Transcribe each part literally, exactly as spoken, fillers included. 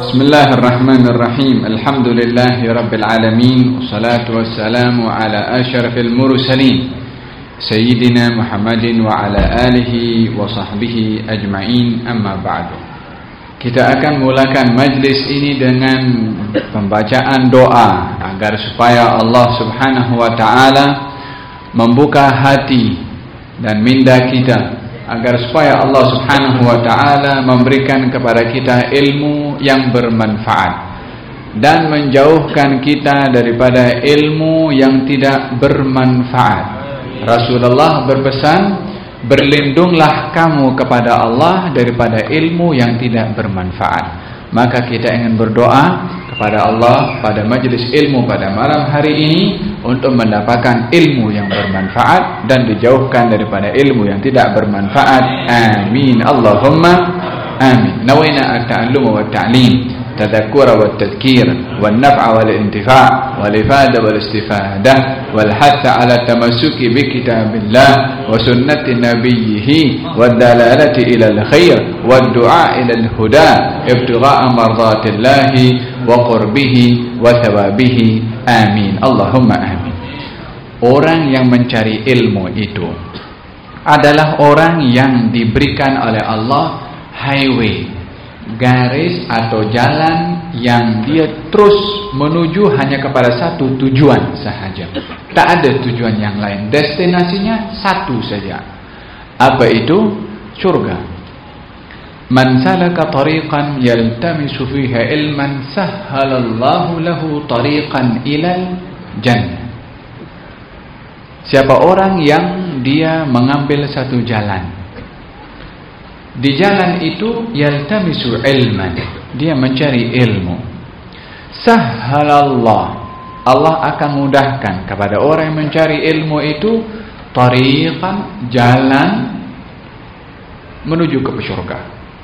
Bismillahirrahmanirrahim. Alhamdulillahi rabbil alamin. Wassalatu wassalamu ala asyrafil mursalin Sayyidina Muhammadin wa ala alihi wa sahbihi ajma'in, amma ba'du. Kita akan mulakan majlis ini dengan pembacaan doa agar supaya Allah subhanahu wa ta'ala membuka hati dan minda kita, agar supaya Allah subhanahu wa ta'ala memberikan kepada kita ilmu yang bermanfaat dan menjauhkan kita daripada ilmu yang tidak bermanfaat. Rasulullah berpesan, berlindunglah kamu kepada Allah daripada ilmu yang tidak bermanfaat. Maka kita ingin berdoa kepada Allah pada majlis ilmu pada malam hari ini untuk mendapatkan ilmu yang bermanfaat dan dijauhkan daripada ilmu yang tidak bermanfaat. Amin. Allahumma amin. Nawaina at-ta'allum wa at-ta'lim, tadhakkura wa at-tadhkir, wan naf'a wal intifa' wal ifada wal istifadah wal hatha ala tamassuki bi kitabillah wa sunnati nabiyhi wad dalalati ila al-khair wad du'a ila al-huda ibtigha'a mardatillahi wa qurbihi wa thawabihi. Amin. Allahumma amin. Orang yang mencari ilmu itu adalah orang yang diberikan oleh Allah highway, garis atau jalan yang dia terus menuju hanya kepada satu tujuan sahaja. Tak ada tujuan yang lain. Destinasinya satu saja. Apa itu? Surga. Man salaka tariqan yaltamisu fiha ilman sahhalallahu lahu tariqan ilal jannah. Siapa orang yang dia mengambil satu jalan, di jalan itu yaltamisu ilman, dia mencari ilmu, sahhalallah, Allah akan mudahkan kepada orang yang mencari ilmu itu tariqan, jalan menuju ke surga.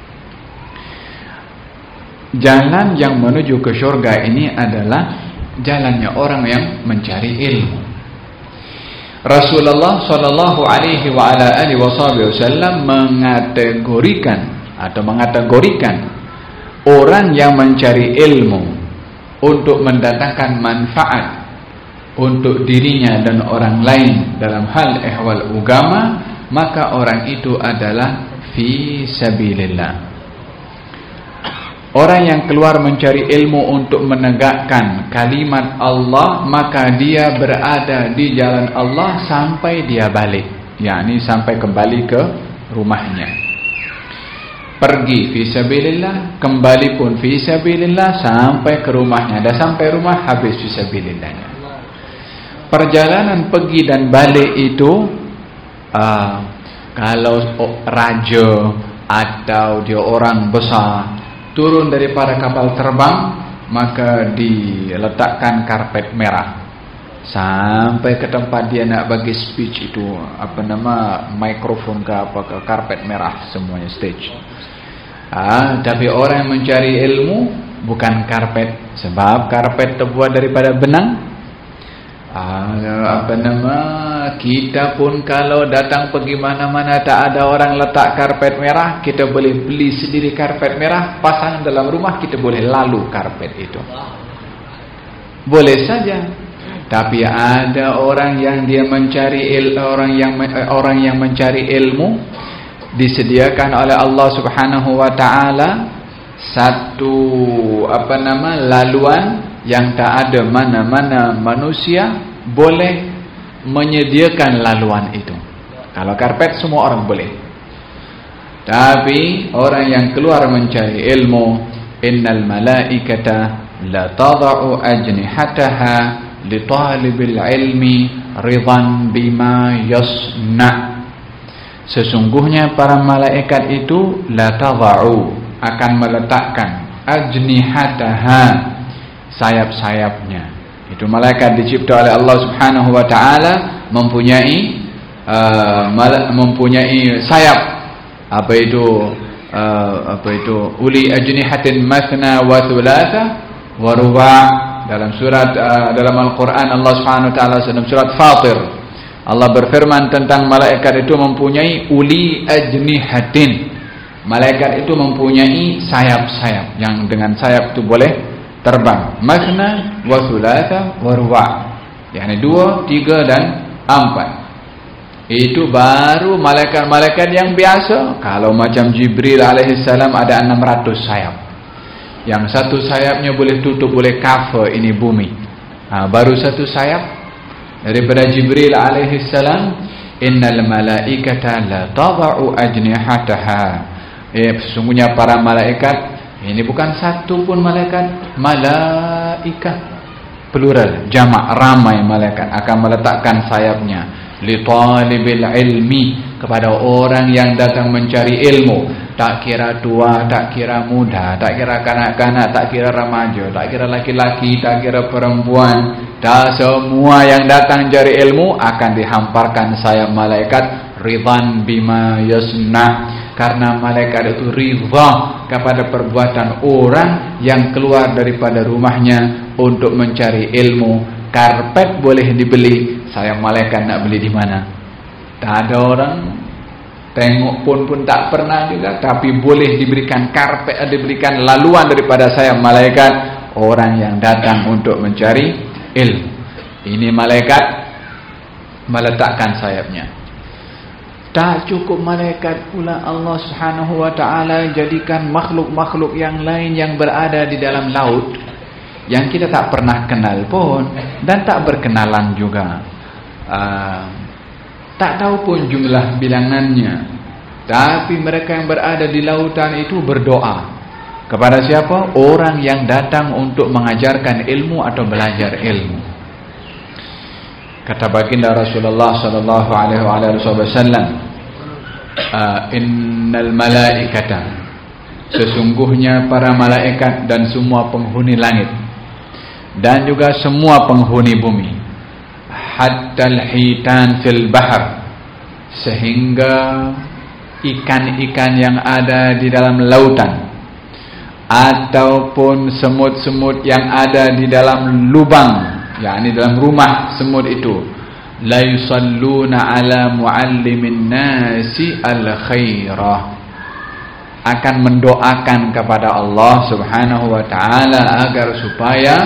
Jalan yang menuju ke surga ini adalah jalannya orang yang mencari ilmu. Rasulullah sallallahu alaihi wa ala alihi wasallam mengategorikan atau mengategorikan orang yang mencari ilmu untuk mendatangkan manfaat untuk dirinya dan orang lain dalam hal ehwal agama, maka orang itu adalah fi sabilillah. Orang yang keluar mencari ilmu untuk menegakkan kalimat Allah, maka dia berada di jalan Allah sampai dia balik, yakni sampai kembali ke rumahnya. Pergi fi sabilillah, kembali pun fi sabilillah, sampai ke rumahnya. Dah sampai rumah, habis fi sabilillahnya. Perjalanan pergi dan balik itu uh, kalau raja atau dia orang besar turun daripada kapal terbang, maka diletakkan karpet merah sampai ke tempat dia nak bagi speech itu, apa nama, mikrofon ke apa ke, karpet merah semuanya, stage. Ah, tapi orang yang mencari ilmu bukan karpet, sebab karpet terbuat daripada benang. Ah, apa nama, kita pun kalau datang pergi mana-mana tak ada orang letak karpet merah, kita boleh beli sendiri karpet merah, pasang dalam rumah, kita boleh lalu karpet itu. Boleh saja. Tapi ada orang yang dia mencari il, orang yang orang yang mencari ilmu, disediakan oleh Allah Subhanahu wa taala satu apa nama laluan yang tak ada mana-mana manusia boleh menyediakan laluan itu. Kalau karpet semua orang boleh. Tapi orang yang keluar mencari ilmu, innal malaikata la tada'u ajnihataha li talibil ilmi ridan bima yasna. Sesungguhnya para malaikat itu la tada'u, akan meletakkan ajnihataha, sayap-sayapnya. Itu malaikat dicipta oleh Allah Subhanahu wa taala, mempunyai uh, mempunyai sayap. Apa itu uh, apa itu uli ajnihatin mathna wa thulatha wa ruba'. Dalam surat uh, dalam Al-Qur'an Allah Subhanahu wa taala dalam surat Fatir, Allah berfirman tentang malaikat itu mempunyai uli ajnihatin, Malaikat itu mempunyai sayap-sayap yang dengan sayap itu boleh terbang. Masna wa thulatha wa ruba'. Yani dua, tiga dan empat. Itu baru malaikat-malaikat yang biasa. Kalau macam Jibril alaihissalam ada enam ratus sayap. Yang satu sayapnya boleh tutup, boleh cover ini bumi. Ha, baru satu sayap daripada Jibril alaihissalam. Innal malaikata la tada'u ajnihataha. Eh, sesungguhnya para malaikat, ini bukan satu pun malaikat, malaikat plural, jamak, ramai malaikat akan meletakkan sayapnya li talibil ilmi, kepada orang yang datang mencari ilmu. Tak kira tua, tak kira muda, tak kira kanak-kanak, tak kira remaja, tak kira laki-laki, tak kira perempuan. Tak, semua yang datang mencari ilmu akan dihamparkan sayap malaikat ridhan bima yasna, karena malaikat itu ridha kepada perbuatan orang yang keluar daripada rumahnya untuk mencari ilmu. Karpet boleh dibeli, sayang malaikat nak beli di mana? Tak ada orang tengok pun pun tak pernah juga, tapi boleh diberikan karpet, diberikan laluan daripada sayang malaikat orang yang datang untuk mencari ilmu. Ini malaikat meletakkan sayapnya. Tak cukup malaikat pula, Allah Subhanahu wa ta'ala jadikan makhluk-makhluk yang lain yang berada di dalam laut, yang kita tak pernah kenal pun dan tak berkenalan juga. uh, Tak tahu pun jumlah bilangannya, tapi mereka yang berada di lautan itu berdoa kepada siapa? Orang yang datang untuk mengajarkan ilmu atau belajar ilmu. Kata baginda Rasulullah sallallahu alaihi wasallam, innal malaikata, sesungguhnya para malaikat dan semua penghuni langit dan juga semua penghuni bumi, hatta al-hitan fil bahr, sehingga ikan-ikan yang ada di dalam lautan ataupun semut-semut yang ada di dalam lubang, yakni dalam rumah semut itu, la yusalluna ala muallimin nasi al-khairah, akan mendoakan kepada Allah Subhanahu wa ta'ala agar supaya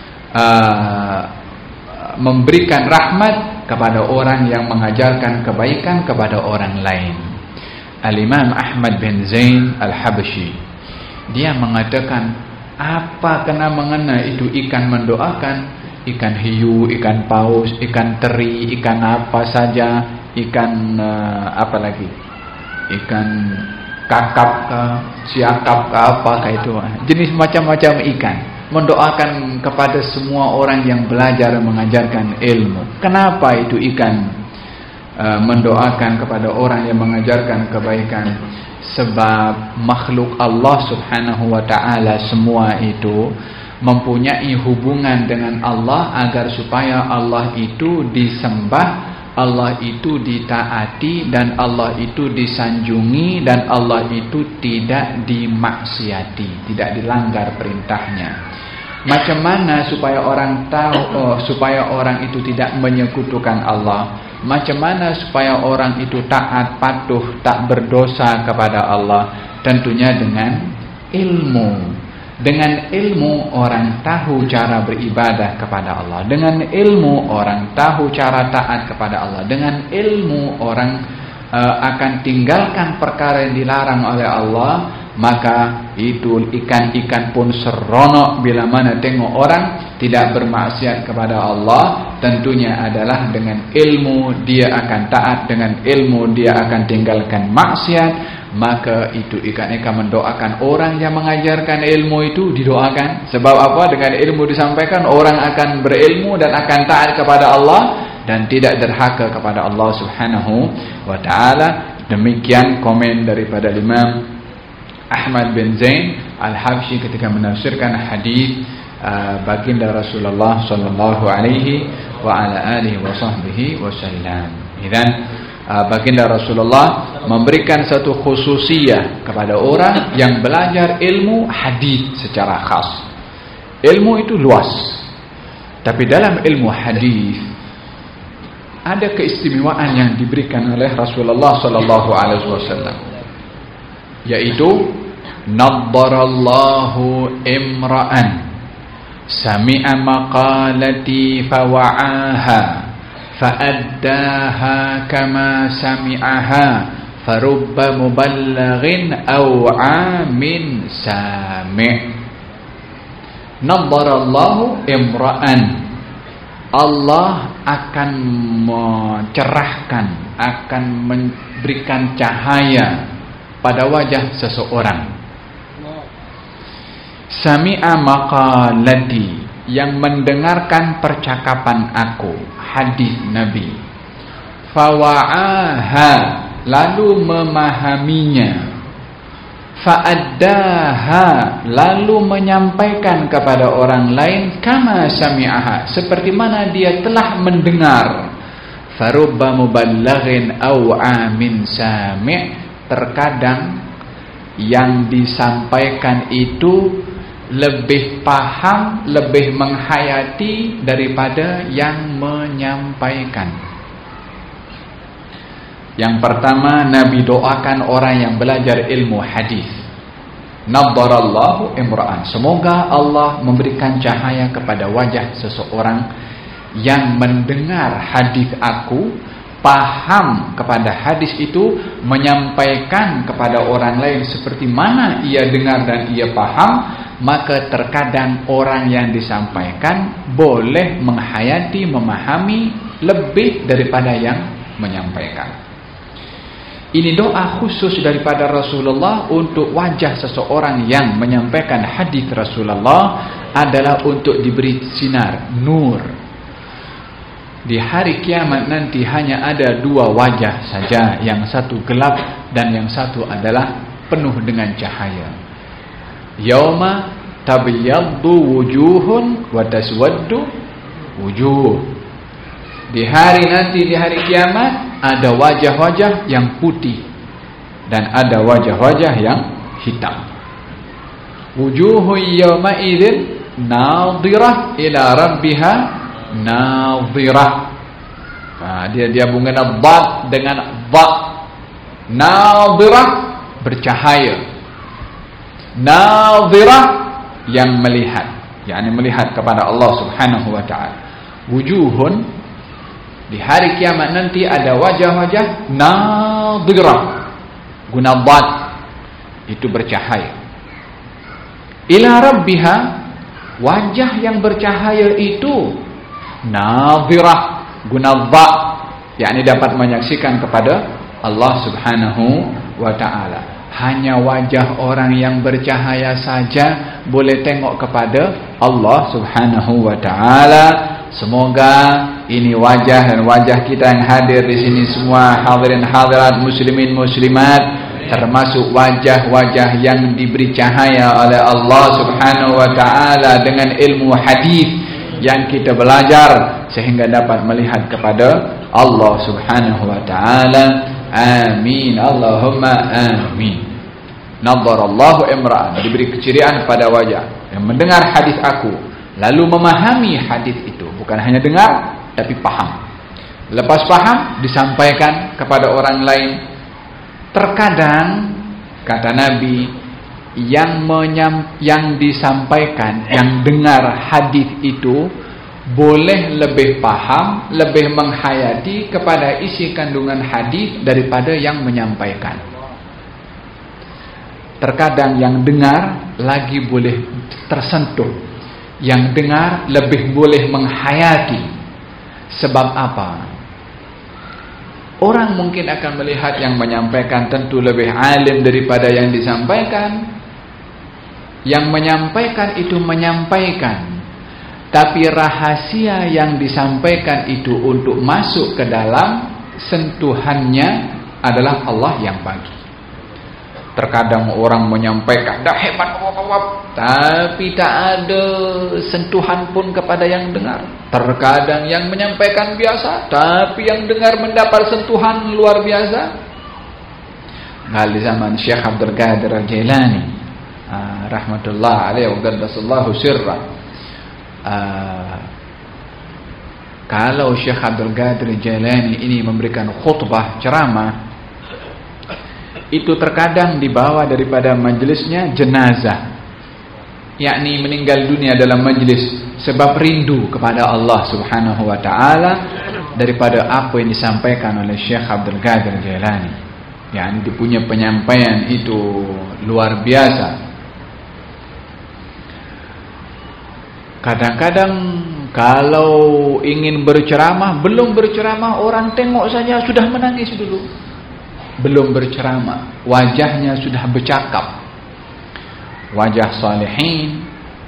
Uh, memberikan rahmat kepada orang yang mengajarkan kebaikan kepada orang lain. Al-Imam Ahmad bin Zain Al-Habsyi, dia mengatakan, apa kena mengena itu ikan mendoakan? Ikan hiu, ikan paus, ikan teri, ikan apa saja, ikan uh, apa lagi, ikan kakap ke, siakap ke, apa ke itu, jenis macam-macam ikan, mendoakan kepada semua orang yang belajar mengajarkan ilmu. Kenapa itu ikan uh, mendoakan kepada orang yang mengajarkan kebaikan? Sebab makhluk Allah Subhanahu wa ta'ala semua itu mempunyai hubungan dengan Allah agar supaya Allah itu disembah, Allah itu ditaati, dan Allah itu disanjungi, dan Allah itu tidak dimaksiati, tidak dilanggar perintahnya. Macam mana supaya orang tahu, oh, supaya orang itu tidak menyekutukan Allah? Macam mana supaya orang itu taat, patuh, tak berdosa kepada Allah? Tentunya dengan ilmu. Dengan ilmu orang tahu cara beribadah kepada Allah. Dengan ilmu orang tahu cara taat kepada Allah. Dengan ilmu orang uh, akan tinggalkan perkara yang dilarang oleh Allah. Maka itu ikan-ikan pun seronok bila mana tengok orang tidak bermaksiat kepada Allah. Tentunya adalah dengan ilmu dia akan taat, dengan ilmu dia akan tinggalkan maksiat. Maka itu ikan-ikan mendoakan orang yang mengajarkan ilmu itu, didoakan. Sebab apa? Dengan ilmu disampaikan, orang akan berilmu dan akan taat kepada Allah dan tidak derhaka kepada Allah Subhanahu wa ta'ala. Demikian komen daripada Imam Ahmad bin Zain Al-Habsyi ketika menafsirkan hadis uh, baginda Rasulullah sallallahu alaihi wa ala alihi wa sahbihi wasallam. Idzan uh, baginda Rasulullah memberikan satu khususiyah kepada orang yang belajar ilmu hadis secara khas. Ilmu itu luas, tapi dalam ilmu hadis ada keistimewaan yang diberikan oleh Rasulullah sallallahu alaihi wasallam, yaitu naddarallahu imra'an sami'a maqalati fawa'aha fa'addaha kama sami'aha farubba muballighin aw 'amin sami'. Naddarallahu imra'an, Allah akan mencerahkan, akan memberikan cahaya pada wajah seseorang. Sami'a maqalati, yang mendengarkan percakapan aku, hadis Nabi. Fawa'aha, lalu memahaminya. Fa'addaha, lalu menyampaikan kepada orang lain. Kama sami'aha, seperti mana dia telah mendengar. Farubba muballighin aw 'amin sami', terkadang yang disampaikan itu lebih paham, lebih menghayati daripada yang menyampaikan. Yang pertama, Nabi doakan orang yang belajar ilmu hadis. Naddarallahu imra'an, semoga Allah memberikan cahaya kepada wajah seseorang yang mendengar hadis aku, paham kepada hadis itu, menyampaikan kepada orang lain seperti mana ia dengar dan ia paham. Maka terkadang orang yang disampaikan boleh menghayati, memahami lebih daripada yang menyampaikan. Ini doa khusus daripada Rasulullah untuk wajah seseorang yang menyampaikan hadis Rasulullah, adalah untuk diberi sinar, nur. Di hari kiamat nanti hanya ada dua wajah saja, yang satu gelap dan yang satu adalah penuh dengan cahaya. Yauma tabyaddu wujuhun wa taswaddu wujuh. Di hari nanti, di hari kiamat, ada wajah-wajah yang putih dan ada wajah-wajah yang hitam. Wujuhu yawma idzin nadhirah ila rabbiha nadhirah. Nah, dia dia bunga dad dengan dha. Nadhirah, bercahaya. Nadhirah, yang melihat, yakni melihat kepada Allah Subhanahu wa taala. Wujuhun, di hari kiamat nanti ada wajah-wajah nadhirah, guna dad, itu bercahaya. Ila rabbiha, wajah yang bercahaya itu nadhirah, guna dha, yakni dapat menyaksikan kepada Allah Subhanahu wa taala. Hanya wajah orang yang bercahaya saja boleh tengok kepada Allah Subhanahu wa taala. Semoga ini wajah dan wajah kita yang hadir di sini semua, hadirin hadirat, muslimin muslimat, termasuk wajah-wajah yang diberi cahaya oleh Allah Subhanahu wa taala dengan ilmu hadis yang kita belajar, sehingga dapat melihat kepada Allah Subhanahu wa taala. Amin, Allahumma amin. Naddarallahu imra'an, diberi keceriaan pada wajah yang mendengar hadis aku, lalu memahami hadis itu. Bukan hanya dengar, tapi paham. Lepas paham, disampaikan kepada orang lain. Terkadang, kata Nabi, yang menyam, yang disampaikan, yang dengar hadis itu, boleh lebih paham, lebih menghayati kepada isi kandungan hadis daripada yang menyampaikan. Terkadang yang dengar lagi boleh tersentuh, yang dengar lebih boleh menghayati. Sebab apa? Orang mungkin akan melihat yang menyampaikan tentu lebih alim daripada yang disampaikan. Yang menyampaikan itu menyampaikan, tapi rahasia yang disampaikan itu untuk masuk ke dalam sentuhannya adalah Allah yang bagi. Terkadang orang menyampaikan dah hebat, tapi tak ada sentuhan pun kepada yang dengar. Terkadang yang menyampaikan biasa, tapi yang dengar mendapat sentuhan luar biasa. Hal di zaman Syekh Abdul Qadir Al-Jailani, rahmatullah alaihi wa qaddasallahu sirra. Kalau Syekh Abdul Qadir Al-Jailani ini memberikan khutbah ceramah, itu terkadang dibawa daripada majlisnya jenazah, yakni meninggal dunia dalam majlis sebab rindu kepada Allah Subhanahu wa taala daripada apa yang disampaikan oleh Syekh Abdul Qadir Jailani. Yakni dia punya penyampaian itu luar biasa. Kadang-kadang kalau ingin berceramah, belum berceramah orang tengok saja sudah menangis dulu. Belum berceramah, wajahnya sudah bercakap. Wajah salihin,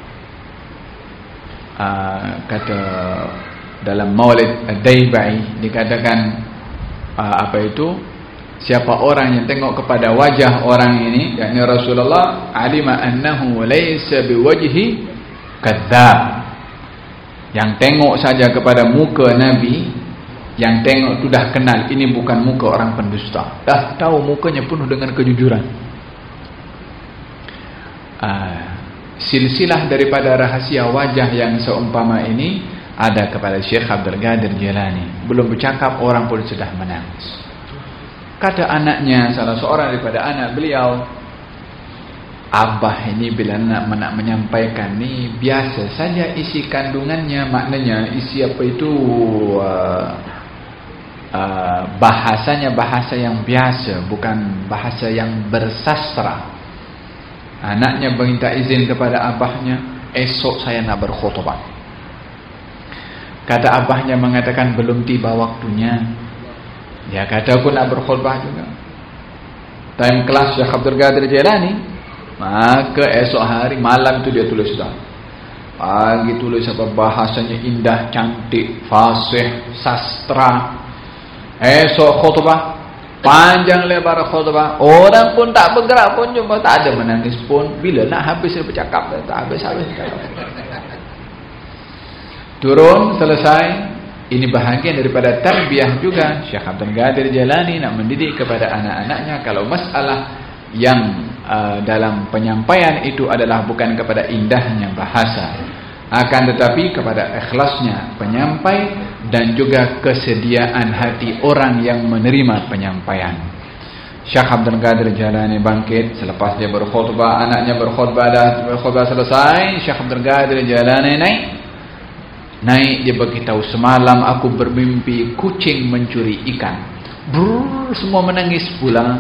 uh, kata dalam Maulid Ad-Daibai dikatakan uh, apa itu, siapa orang yang tengok kepada wajah orang ini, yakni Rasulullah, alima annahu laysa biwajhi kadzab. Yang tengok saja kepada muka Nabi, yang tengok tu dah kenal ini bukan muka orang pendusta, dah tahu mukanya penuh dengan kejujuran. Uh, silsilah daripada rahasia wajah yang seumpama ini ada kepada Syekh Abdul Qadir Jailani. Belum bercakap orang pun sudah menangis. Kata anaknya, salah seorang daripada anak beliau, abah ini bila nak, nak menyampaikan ni biasa saja isi kandungannya, maknanya isi apa itu uh, uh, bahasanya bahasa yang biasa, bukan bahasa yang bersastra. Anaknya minta izin kepada abahnya, esok saya nak berkhutbah. Kata abahnya mengatakan belum tiba waktunya. Dia kata aku nak berkhutbah juga. Time kelas Syekh Abdul Qadir Jailani. Maka esok hari malam tu dia tulis dah. Pagi tulis apa, bahasanya indah, cantik, fasih, sastra. Esok khutbah, panjang lebar khutbah. Orang pun tak bergerak pun, cuma tak ada menangis pun. Bila nak habis dia bercakap, tak habis-habis. Turun, selesai. Ini bahagian daripada tarbiyah juga. Syekh Abdul Qadir Jailani nak mendidik kepada anak-anaknya. Kalau masalah yang uh, dalam penyampaian itu adalah bukan kepada indahnya bahasa, akan tetapi kepada ikhlasnya penyampai dan juga kesediaan hati orang yang menerima penyampaian. Syekh Abdul Qadir Jailani bangkit selepas dia berkhutbah, anaknya berkhutbah, dah berkhutbah selesai, Syekh Abdul Qadir Jailani naik. Naik dia beritahu, semalam aku bermimpi kucing mencuri ikan. Brrr, semua menangis pula.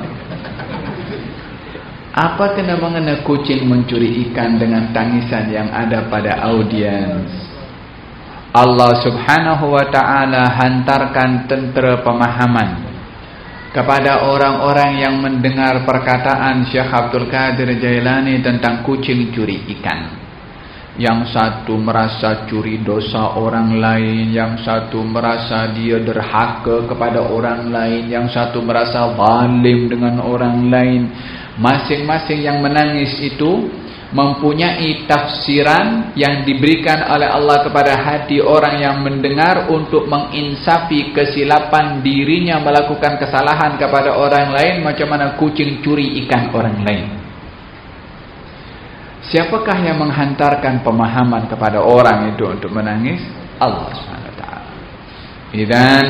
Apa kena mengena kucing mencuri ikan dengan tangisan yang ada pada audiens? Allah Subhanahu wa ta'ala hantarkan tentera pemahaman kepada orang-orang yang mendengar perkataan Syekh Abdul Qadir Jailani tentang kucing curi ikan. Yang satu merasa curi dosa orang lain, yang satu merasa dia derhaka kepada orang lain, yang satu merasa zalim dengan orang lain. Masing-masing yang menangis itu mempunyai tafsiran yang diberikan oleh Allah kepada hati orang yang mendengar untuk menginsafi kesilapan dirinya melakukan kesalahan kepada orang lain, macam mana kucing curi ikan orang lain. Siapakah yang menghantarkan pemahaman kepada orang itu untuk menangis? Allah subhanahu wa taala. Dan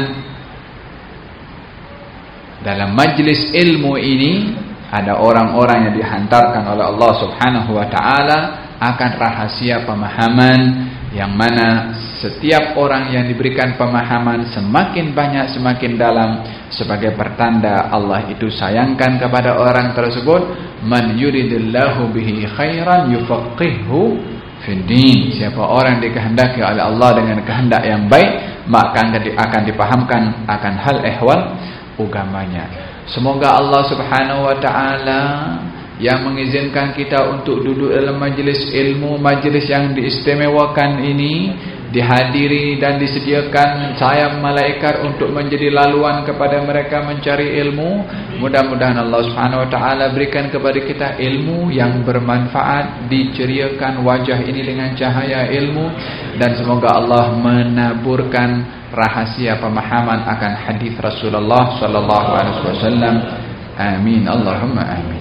dalam majlis ilmu ini ada orang-orang yang dihantarkan oleh Allah Subhanahu wa taala akan rahasia pemahaman, yang mana setiap orang yang diberikan pemahaman semakin banyak, semakin dalam, sebagai pertanda Allah itu sayangkan kepada orang tersebut. Man yuridillahu bihi khairan yufaqqihhu fid din. Siapa orang dikehendaki oleh Allah dengan kehendak yang baik, maka akan dipahamkan akan hal ehwal agamanya. Semoga Allah Subhanahu wa taala yang mengizinkan kita untuk duduk dalam majlis ilmu, majlis yang diistimewakan ini, dihadiri dan disediakan sayap malaikat untuk menjadi laluan kepada mereka mencari ilmu. Mudah-mudahan Allah Subhanahu wa taala berikan kepada kita ilmu yang bermanfaat, diceriakan wajah ini dengan cahaya ilmu, dan semoga Allah menaburkan rahasia pemahaman akan hadis Rasulullah sallallahu alaihi wasallam. Amin, Allahumma amin.